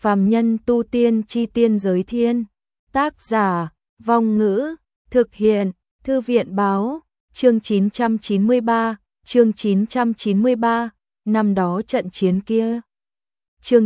Phàm nhân tu tiên chi tiên giới thiên. Tác giả, Vong Ngữ, thực hiện, Thư viện báo, chương 993, chương 993, năm đó trận chiến kia. Chương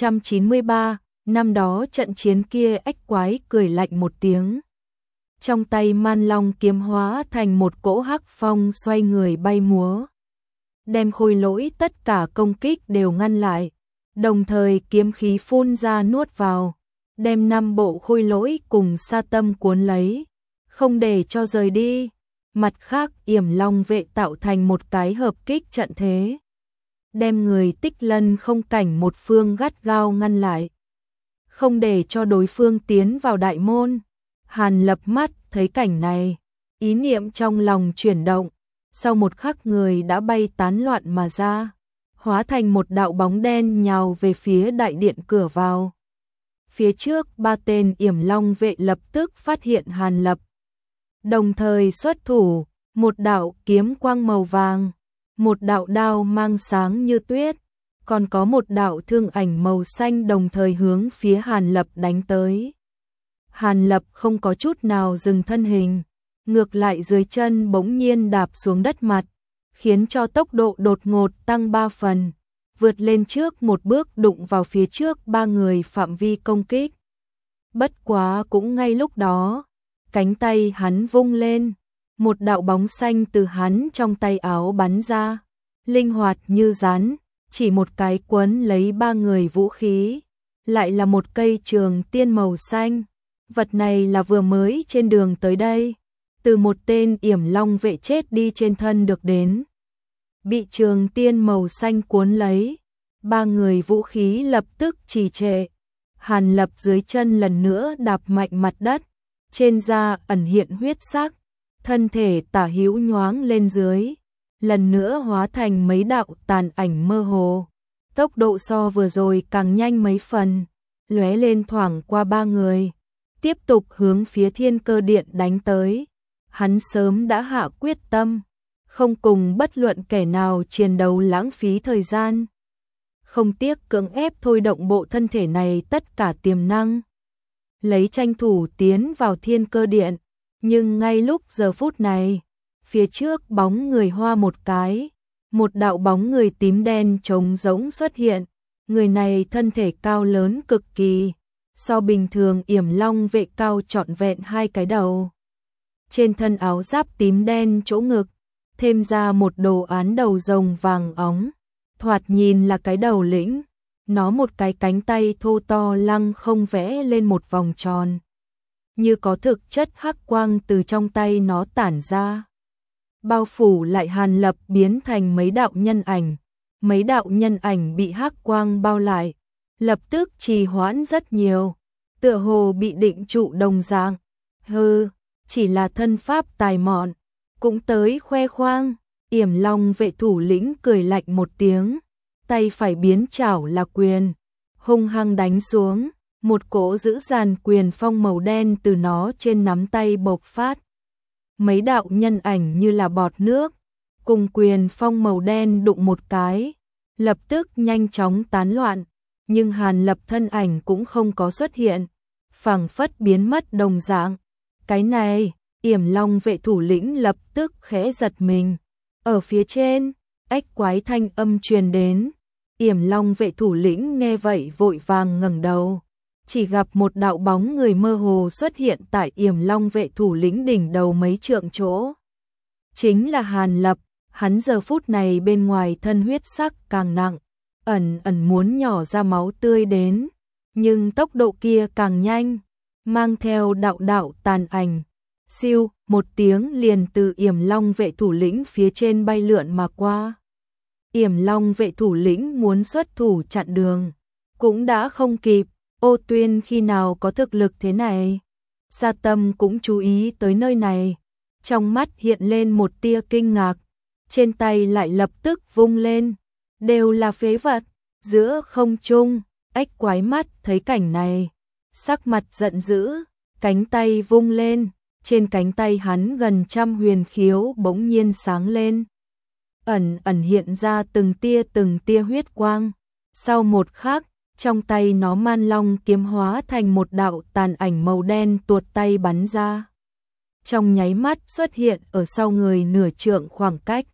993, năm đó trận chiến kia. Ách quái cười lạnh một tiếng. Trong tay Man Long kiếm hóa thành một cỗ hắc phong xoay người bay múa, đem Khôi Lỗi tất cả công kích đều ngăn lại, đồng thời kiếm khí phun ra nuốt vào, đem 5 bộ Khôi Lỗi cùng Sa Tâm cuốn lấy, không để cho rời đi. Mặt khác, Yểm Long vệ tạo thành một cái hợp kích trận thế, đem người Tích Lân không cảnh một phương gắt gao ngăn lại, không để cho đối phương tiến vào đại môn. Hàn Lập mắt thấy cảnh này, ý niệm trong lòng chuyển động, sau một khắc người đã bay tán loạn mà ra, hóa thành một đạo bóng đen nhào về phía đại điện cửa vào. Phía trước 3 tên Yểm Long vệ lập tức phát hiện Hàn Lập, đồng thời xuất thủ, một đạo kiếm quang màu vàng, một đạo đao mang sáng như tuyết, còn có một đạo thương ảnh màu xanh đồng thời hướng phía Hàn Lập đánh tới. Hàn Lập không có chút nào dừng thân hình, ngược lại dưới chân bỗng nhiên đạp xuống đất mặt, khiến cho tốc độ đột ngột tăng 3 phần, vượt lên trước một bước đụng vào phía trước 3 người phạm vi công kích. Bất quá cũng ngay lúc đó, cánh tay hắn vung lên, một đạo bóng xanh từ hắn trong tay áo bắn ra, linh hoạt như rắn, chỉ một cái quấn lấy 3 người vũ khí, lại là một cây trường tiên màu xanh. Vật này là vừa mới trên đường tới đây, từ một tên Yểm Long vệ chết đi trên thân được đến. Bị trường tiên màu xanh cuốn lấy, 3 người vũ khí lập tức trì trệ. Hàn Lập dưới chân lần nữa đạp mạnh mặt đất, trên da ẩn hiện huyết sắc, thân thể tả hữu nhoáng lên dưới, lần nữa hóa thành mấy đạo tàn ảnh mơ hồ. Tốc độ so vừa rồi càng nhanh mấy phần, lóe lên thoảng qua 3 người, tiếp tục hướng phía Thiên Cơ Điện đánh tới. Hắn sớm đã hạ quyết tâm, không cùng bất luận kẻ nào chiến đấu lãng phí thời gian, không tiếc cưỡng ép thôi động bộ thân thể này tất cả tiềm năng, lấy tranh thủ tiến vào Thiên Cơ Điện. Nhưng ngay lúc giờ phút này, phía trước bóng người hoa một cái, một đạo bóng người tím đen trống rỗng xuất hiện. Người này thân thể cao lớn cực kỳ, so bình thường Yểm Long vệ cao trọn vẹn 2 cái đầu. Trên thân áo giáp tím đen chỗ ngực, thêm ra một đồ án đầu rồng vàng óng, thoạt nhìn là cái đầu lĩnh. Nó một cái cánh tay thô to lăng không vẽ lên một vòng tròn, như có thực chất hắc quang từ trong tay nó tản ra, bao phủ lại Hàn Lập biến thành mấy đạo nhân ảnh. Mấy đạo nhân ảnh bị hắc quang bao lại, lập tức trì hoãn rất nhiều, tựa hồ bị định trụ đồng dạng. Hừ, chỉ là thân pháp tài mọn, cũng tới khoe khoang. Yểm Long vệ thủ lĩnh cười lạnh một tiếng, tay phải biến chảo là quyền, hung hăng đánh xuống, một cỗ dữ dằn quyền phong màu đen từ nó trên nắm tay bộc phát. Mấy đạo nhân ảnh như là bọt nước, cùng quyền phong màu đen đụng một cái, lập tức nhanh chóng tán loạn, nhưng Hàn Lập thân ảnh cũng không có xuất hiện, phảng phất biến mất đồng dạng. Cái này, Yểm Long vệ thủ lĩnh lập tức khẽ giật mình. Ở phía trên, ách quái thanh âm truyền đến. Yểm Long vệ thủ lĩnh nghe vậy vội vàng ngẩng đầu, chỉ gặp một đạo bóng người mơ hồ xuất hiện tại Yểm Long vệ thủ lĩnh đỉnh đầu mấy trượng chỗ. Chính là Hàn Lập. Hắn giờ phút này bên ngoài thân huyết sắc càng nặng, ẩn ẩn muốn nhỏ ra máu tươi đến, nhưng tốc độ kia càng nhanh, mang theo đạo đạo tàn ảnh. Siêu, một tiếng liền từ Yểm Long vệ thủ lĩnh phía trên bay lượn mà qua. Yểm Long vệ thủ lĩnh muốn xuất thủ chặn đường, cũng đã không kịp. Ô Tuyên khi nào có thực lực thế này? Sa Tâm cũng chú ý tới nơi này, trong mắt hiện lên một tia kinh ngạc, trên tay lại lập tức vung lên, đều là phế vật. Giữa không trung, ách quái mắt thấy cảnh này, sắc mặt giận dữ, cánh tay vung lên, trên cánh tay hắn gần trăm huyền khiếu bỗng nhiên sáng lên, ẩn ẩn hiện ra từng tia huyết quang. Sau một khắc, Trong tay nó Man Long kiếm hóa thành một đạo tàn ảnh màu đen tuột tay bắn ra. Trong nháy mắt xuất hiện ở sau người nửa trượng khoảng cách.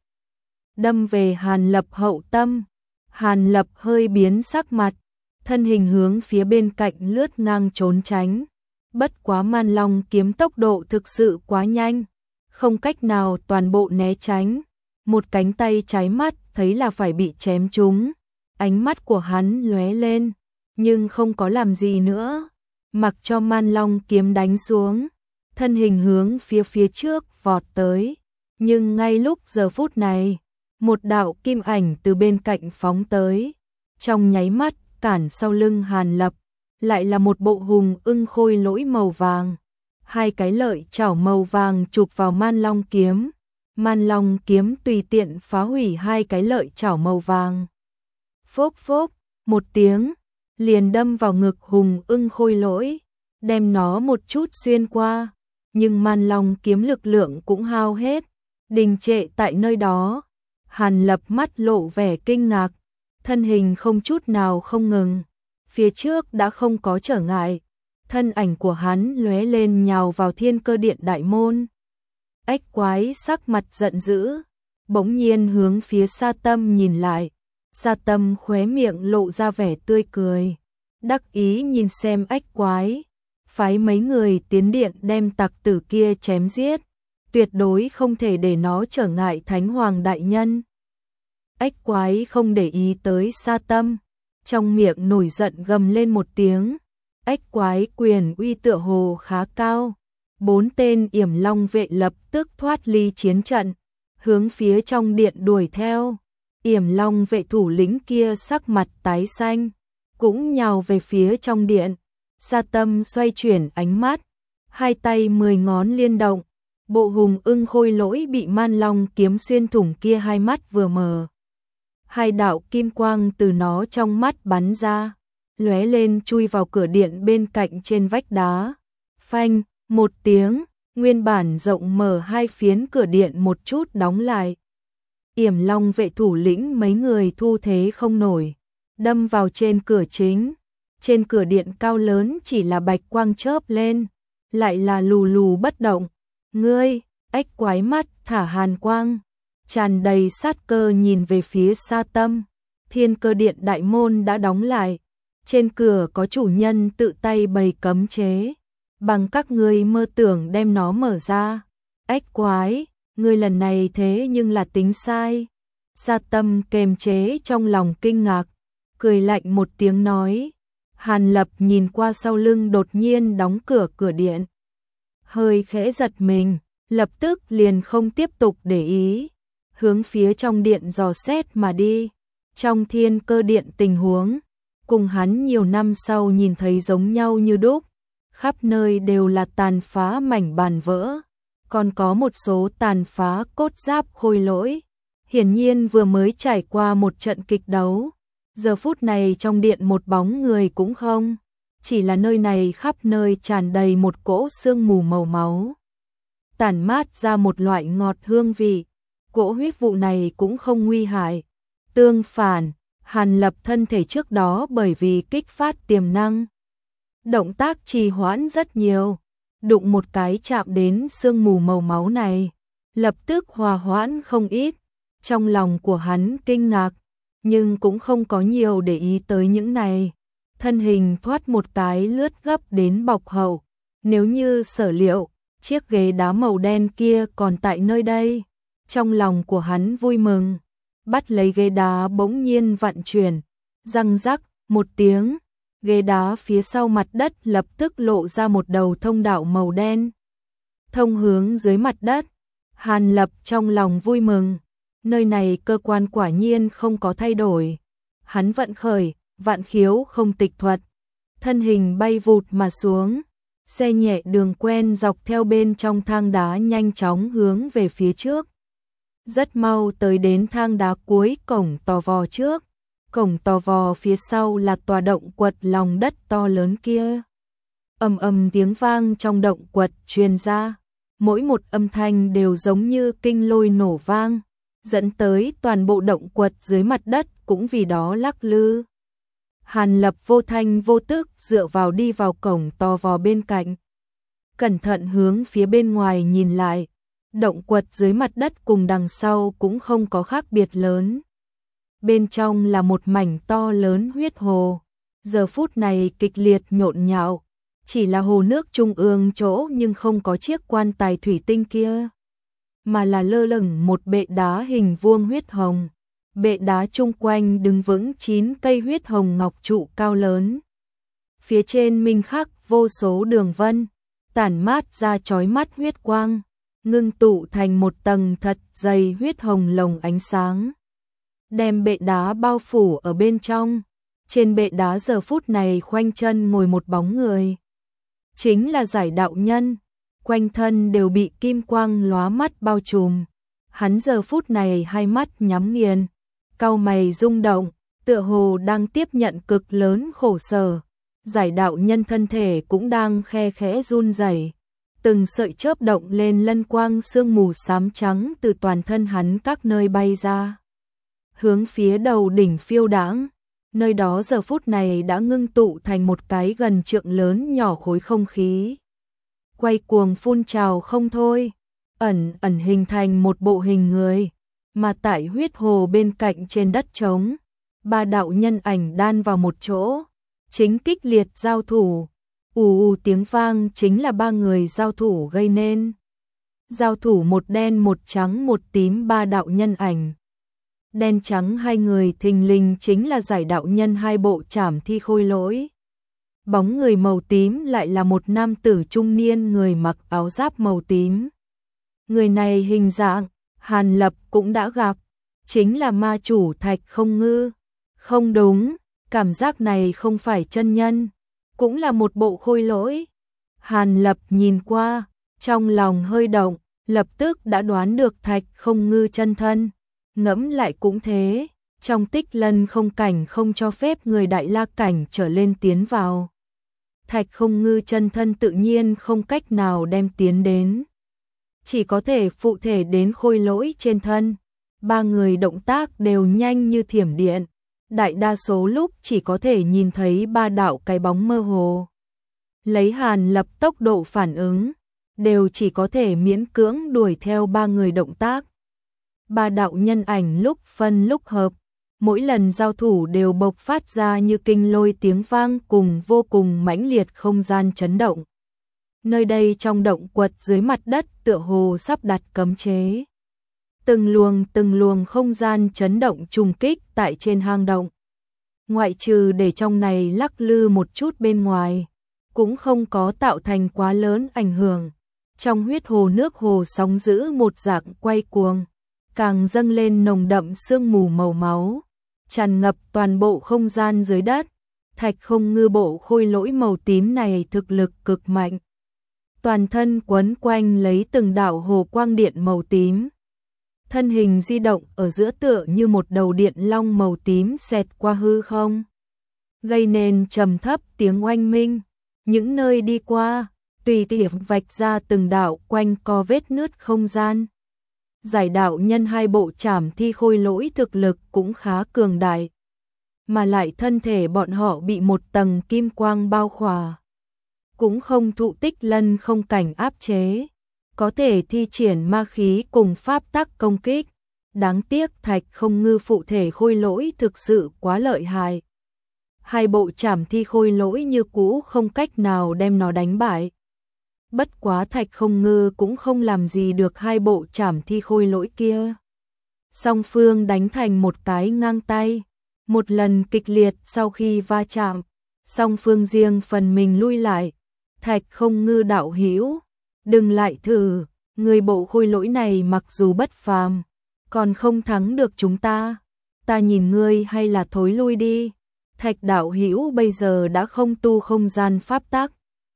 Đâm về Hàn Lập hậu tâm. Hàn Lập hơi biến sắc mặt, thân hình hướng phía bên cạnh lướt ngang trốn tránh. Bất quá Man Long kiếm tốc độ thực sự quá nhanh, không cách nào toàn bộ né tránh. Một cánh tay trái mắt thấy là phải bị chém trúng. Ánh mắt của hắn lóe lên, nhưng không có làm gì nữa, mặc cho Man Long kiếm đánh xuống, thân hình hướng phía trước vọt tới. Nhưng ngay lúc giờ phút này, một đạo kim ảnh từ bên cạnh phóng tới, trong nháy mắt cản sau lưng Hàn Lập, lại là một bộ hùng ưng khôi lỗi màu vàng. Hai cái lợi chảo màu vàng chụp vào Man Long kiếm. Man Long kiếm tùy tiện phá hủy hai cái lợi chảo màu vàng. Phốc phốc, một tiếng, liền đâm vào ngực hùng ưng khôi lỗi, đem nó một chút xuyên qua. Nhưng Man Long kiếm lực lượng cũng hao hết, đình trệ tại nơi đó. Hàn Lập mắt lộ vẻ kinh ngạc, thân hình không chút nào không ngừng. Phía trước đã không có trở ngại, thân ảnh của hắn lóe lên nhào vào Thiên Cơ Điện đại môn. Ách Quái sắc mặt giận dữ, bỗng nhiên hướng phía Sa Tâm nhìn lại. Sa Tâm khóe miệng lộ ra vẻ tươi cười, đắc ý nhìn xem Ách Quái, phái mấy người tiến điện đem tặc tử kia chém giết, tuyệt đối không thể để nó trở ngại Thánh Hoàng đại nhân. Ách Quái không để ý tới Sa Tâm, trong miệng nổi giận gầm lên một tiếng. Ách Quái quyền uy tựa hồ khá cao, 4 tên Yểm Long vệ lập tức thoát ly chiến trận, hướng phía trong điện đuổi theo. Yểm Long vệ thủ lĩnh kia sắc mặt tái xanh, cũng nhào về phía trong điện. Sa Tâm xoay chuyển ánh mắt, hai tay 10 ngón liên động, bộ hùng ưng khôi lỗi bị Man Long kiếm xuyên thủng kia hai mắt vừa mở. Hai đạo kim quang từ nó trong mắt bắn ra, lóe lên chui vào cửa điện bên cạnh trên vách đá. Phanh, một tiếng, nguyên bản rộng mở hai phiến cửa điện một chút đóng lại. Yểm Long vệ thủ lĩnh mấy người thu thế không nổi, đâm vào trên cửa chính. Trên cửa điện cao lớn chỉ là bạch quang chớp lên, lại là lù lù bất động. Ngươi, Ách Quái mắt thả hàn quang, tràn đầy sát cơ nhìn về phía Sa Tâm. Thiên Cơ Điện đại môn đã đóng lại, trên cửa có chủ nhân tự tay bày cấm chế, bằng các ngươi mơ tưởng đem nó mở ra. Ách Quái, ngươi lần này thế nhưng là tính sai. Sa Tâm kềm chế trong lòng kinh ngạc, cười lạnh một tiếng nói. Hàn Lập nhìn qua sau lưng đột nhiên đóng cửa điện, hơi khẽ giật mình, lập tức liền không tiếp tục để ý, hướng phía trong điện dò xét mà đi. Trong Thiên Cơ Điện tình huống, cùng hắn nhiều năm sau nhìn thấy giống nhau như đúc, khắp nơi đều là tàn phá mảnh bàn vỡ, còn có một số tàn phá cốt giáp khôi lỗi, hiển nhiên vừa mới trải qua một trận kịch đấu. Giờ phút này trong điện một bóng người cũng không, chỉ là nơi này khắp nơi tràn đầy một cỗ sương mù màu máu, tản mát ra một loại ngọt hương vị. Cỗ huyết vụ này cũng không nguy hại, tương phản, Hàn Lập thân thể trước đó bởi vì kích phát tiềm năng, động tác trì hoãn rất nhiều, đụng một cái chạm đến sương mù màu máu này, lập tức hòa hoãn không ít. Trong lòng của hắn kinh ngạc, nhưng cũng không có nhiều để ý tới những này. Thân hình thoát một cái lướt gấp đến bọc hậu. Nếu như sở liệu, chiếc ghế đá màu đen kia còn tại nơi đây. Trong lòng của hắn vui mừng, bắt lấy ghế đá bỗng nhiên vặn chuyển, răng rắc, một tiếng, ghế đá phía sau mặt đất lập tức lộ ra một đầu thông đạo màu đen, thông hướng dưới mặt đất. Hàn Lập trong lòng vui mừng, nơi này cơ quan quả nhiên không có thay đổi. Hắn vận khởi, vạn khiếu không tịch thuật, thân hình bay vụt mà xuống, xe nhẹ đường quen dọc theo bên trong thang đá nhanh chóng hướng về phía trước. Rất mau tới đến thang đá cuối cổng tò vò trước, cổng tò vò phía sau là tòa động quật lòng đất to lớn kia. Ầm ầm tiếng vang trong động quật truyền ra, mỗi một âm thanh đều giống như kinh lôi nổ vang, dẫn tới toàn bộ động quật dưới mặt đất cũng vì đó lắc lư. Hàn Lập vô thanh vô tức dựa vào đi vào cổng to vò bên cạnh. Cẩn thận hướng phía bên ngoài nhìn lại, động quật dưới mặt đất cùng đằng sau cũng không có khác biệt lớn. Bên trong là một mảnh to lớn huyết hồ, giờ phút này kịch liệt nhộn nhạo, chỉ là hồ nước trung ương chỗ nhưng không có chiếc quan tài thủy tinh kia, mà là lơ lửng một bệ đá hình vuông huyết hồng. Bệ đá chung quanh đứng vững 9 cây huyết hồng ngọc trụ cao lớn. Phía trên minh khắc vô số đường vân, tản mát ra chói mắt huyết quang, ngưng tụ thành một tầng thật dày huyết hồng lồng ánh sáng, đem bệ đá bao phủ ở bên trong. Trên bệ đá giờ phút này khoanh chân ngồi một bóng người, chính là Giải đạo nhân, quanh thân đều bị kim quang lóa mắt bao trùm. Hắn giờ phút này hai mắt nhắm nghiền, cau mày rung động, tựa hồ đang tiếp nhận cực lớn khổ sở. Giải đạo nhân thân thể cũng đang khe khẽ run rẩy, từng sợi chớp động lên lân quang sương mù xám trắng từ toàn thân hắn các nơi bay ra, hướng phía đầu đỉnh phiêu đãng. Nơi đó giờ phút này đã ngưng tụ thành một cái gần trượng lớn nhỏ khối không khí, quay cuồng phun trào không thôi, ẩn ẩn hình thành một bộ hình người. Mà tại huyết hồ bên cạnh trên đất trống, ba đạo nhân ảnh đan vào một chỗ, chính kích liệt giao thủ. Ù tiếng vang chính là ba người giao thủ gây nên. Giao thủ một đen một trắng một tím ba đạo nhân ảnh. Đen trắng hai người thình lình chính là Giải đạo nhân hai bộ trảm thi khôi lỗi. Bóng người màu tím lại là một nam tử trung niên người mặc áo giáp màu tím. Người này hình dạng Hàn Lập cũng đã gặp, chính là ma chủ Thạch Không Ngư. Không đúng, cảm giác này không phải chân nhân, cũng là một bộ khôi lỗi. Hàn Lập nhìn qua, trong lòng hơi động, lập tức đã đoán được Thạch Không Ngư chân thân. Ngẫm lại cũng thế, trong Tích Lân không cảnh không cho phép người Đại La cảnh trở lên tiến vào. Thạch Không Ngư chân thân tự nhiên không cách nào đem tiến đến, chỉ có thể phụ thể đến khôi lỗi trên thân. Ba người động tác đều nhanh như thiểm điện, đại đa số lúc chỉ có thể nhìn thấy ba đạo cái bóng mơ hồ. Lấy Hàn Lập tốc độ phản ứng, đều chỉ có thể miễn cưỡng đuổi theo ba người động tác. Ba đạo nhân ảnh lúc phân lúc hợp, mỗi lần giao thủ đều bộc phát ra như kinh lôi tiếng vang cùng vô cùng mãnh liệt không gian chấn động. Nơi đây trong động quật dưới mặt đất tựa hồ sắp đặt cấm chế. Từng luồng không gian chấn động trùng kích tại trên hang động. Ngoại trừ để trong này lắc lư một chút bên ngoài, cũng không có tạo thành quá lớn ảnh hưởng. Trong huyết hồ nước hồ sóng dữ một dạng quay cuồng, càng dâng lên nồng đậm sương mù màu máu, tràn ngập toàn bộ không gian dưới đất. Thạch Không Ngư bộ khôi lỗi màu tím này thực lực cực mạnh, toàn thân quấn quanh lấy từng đạo hồ quang điện màu tím. Thân hình di động ở giữa tựa như một đầu điện long màu tím xẹt qua hư không, gây nên trầm thấp tiếng oanh minh. Những nơi đi qua, tùy tiện vạch ra từng đạo quanh co vết nứt không gian. Giải đạo nhân hai bộ trảm thi khôi lỗi thực lực cũng khá cường đại, mà lại thân thể bọn họ bị một tầng kim quang bao khỏa, cũng không thụ Tích Lân không cảnh áp chế, có thể thi triển ma khí cùng pháp tắc công kích. Đáng tiếc Thạch Không Ngư phụ thể khôi lỗi thực sự quá lợi hại, hai bộ trảm thi khôi lỗi như cũ không cách nào đem nó đánh bại. Bất quá Thạch Không Ngư cũng không làm gì được hai bộ trảm thi khôi lỗi kia. Song phương đánh thành một cái ngang tay, một lần kịch liệt sau khi va chạm, song phương riêng phần mình lui lại. Thạch Không Ngư đạo hữu, đừng lại thử, người bộ khôi lỗi này mặc dù bất phàm, còn không thắng được chúng ta. Ta nhìn ngươi hay là thối lui đi. Thạch đạo hữu bây giờ đã không tu không gian pháp tắc,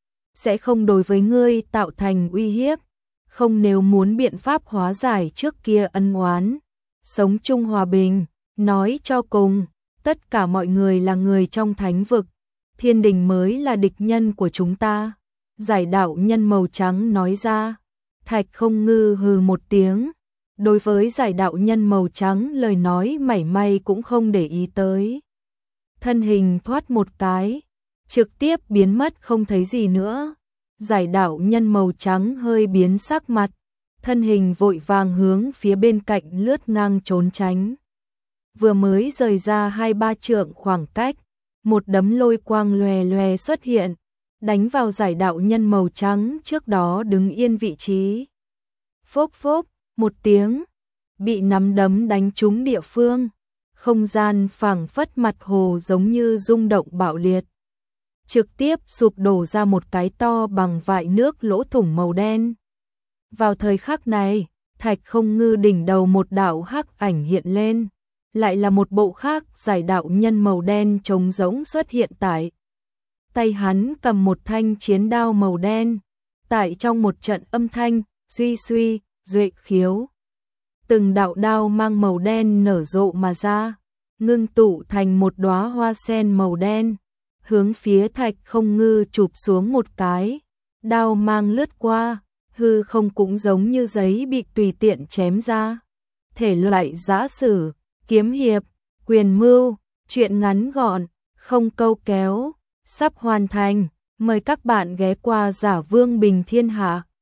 sẽ không đối với ngươi tạo thành uy hiếp. Không, nếu muốn biện pháp hóa giải trước kia ân oán, sống chung hòa bình. Nói cho cùng, tất cả mọi người là người trong thánh vực, thiên đình mới là địch nhân của chúng ta. Giải đạo nhân màu trắng nói ra. Thạch Không Ngư hừ một tiếng, đối với giải đạo nhân màu trắng lời nói mảy may cũng không để ý tới. thân hình thoát một cái, trực tiếp biến mất không thấy gì nữa. Giải đạo nhân màu trắng hơi biến sắc mặt, thân hình vội vàng hướng phía bên cạnh lướt ngang trốn tránh. Vừa mới rời ra 2-3 trượng khoảng cách, một đấm lôi quang lòe lòe xuất hiện, đánh vào giải đạo nhân màu trắng trước đó đứng yên vị trí. Phốc phốc, một tiếng, bị nắm đấm đánh trúng địa phương, không gian phảng phất mặt hồ giống như rung động bạo liệt. Trực tiếp sụp đổ ra một cái to bằng vại nước lỗ thủng màu đen. Vào thời khắc này, Thạch Không Ngư đỉnh đầu một đạo hắc ảnh hiện lên, lại là một bộ khác giải đạo nhân màu đen trống rỗng xuất hiện tại. Tay hắn cầm một thanh chiến đao màu đen, tại trong một trận âm thanh, suy suy, duệ khiếu. Từng đạo đao mang màu đen nở rộ mà ra, ngưng tụ thành một đóa hoa sen màu đen, hướng phía Thạch Không Ngư chụp xuống một cái, đao mang lướt qua, hư không cũng giống như giấy bị tùy tiện chém ra. Thể loại giã sử, kiếm hiệp, quyền mưu, truyện ngắn gọn, không câu kéo, sắp hoàn thành, mời các bạn ghé qua Giả Vương Bình Thiên Hạ.